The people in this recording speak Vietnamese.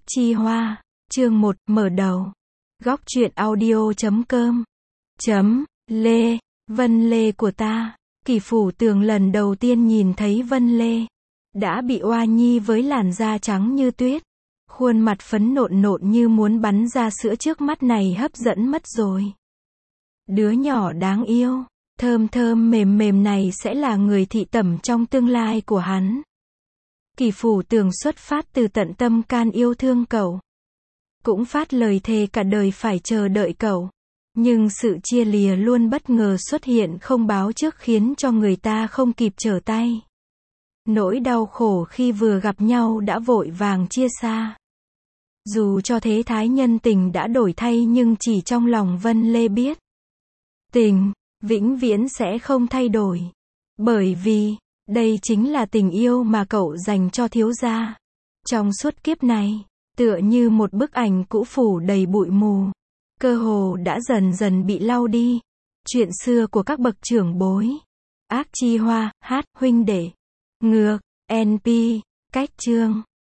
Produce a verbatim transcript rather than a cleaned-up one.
Chi Hoa, chương một, mở đầu. Góc truyện audio chấm com. Chấm, Lê, Vân Lê của ta. Kỷ Phủ Tường lần đầu tiên nhìn thấy Vân Lê. Đã bị oa nhi với làn da trắng như tuyết. Khuôn mặt phấn nộn nộn như muốn bắn ra sữa trước mắt này hấp dẫn mất rồi. Đứa nhỏ đáng yêu, thơm thơm mềm mềm này sẽ là người thị tẩm trong tương lai của hắn. Kỷ Phủ Tường xuất phát từ tận tâm can yêu thương cậu. Cũng phát lời thề cả đời phải chờ đợi cậu. Nhưng sự chia lìa luôn bất ngờ xuất hiện không báo trước khiến cho người ta không kịp trở tay. Nỗi đau khổ khi vừa gặp nhau đã vội vàng chia xa. Dù cho thế thái nhân tình đã đổi thay nhưng chỉ trong lòng Vân Lê biết. Tình, vĩnh viễn sẽ không thay đổi. Bởi vì, đây chính là tình yêu mà cậu dành cho thiếu gia. Trong suốt kiếp này, tựa như một bức ảnh cũ phủ đầy bụi mù. Cơ hồ đã dần dần bị lau đi. Chuyện xưa của các bậc trưởng bối. Ác Chi Hoa, hát, huynh đệ. Ngược, en pê, cách chương.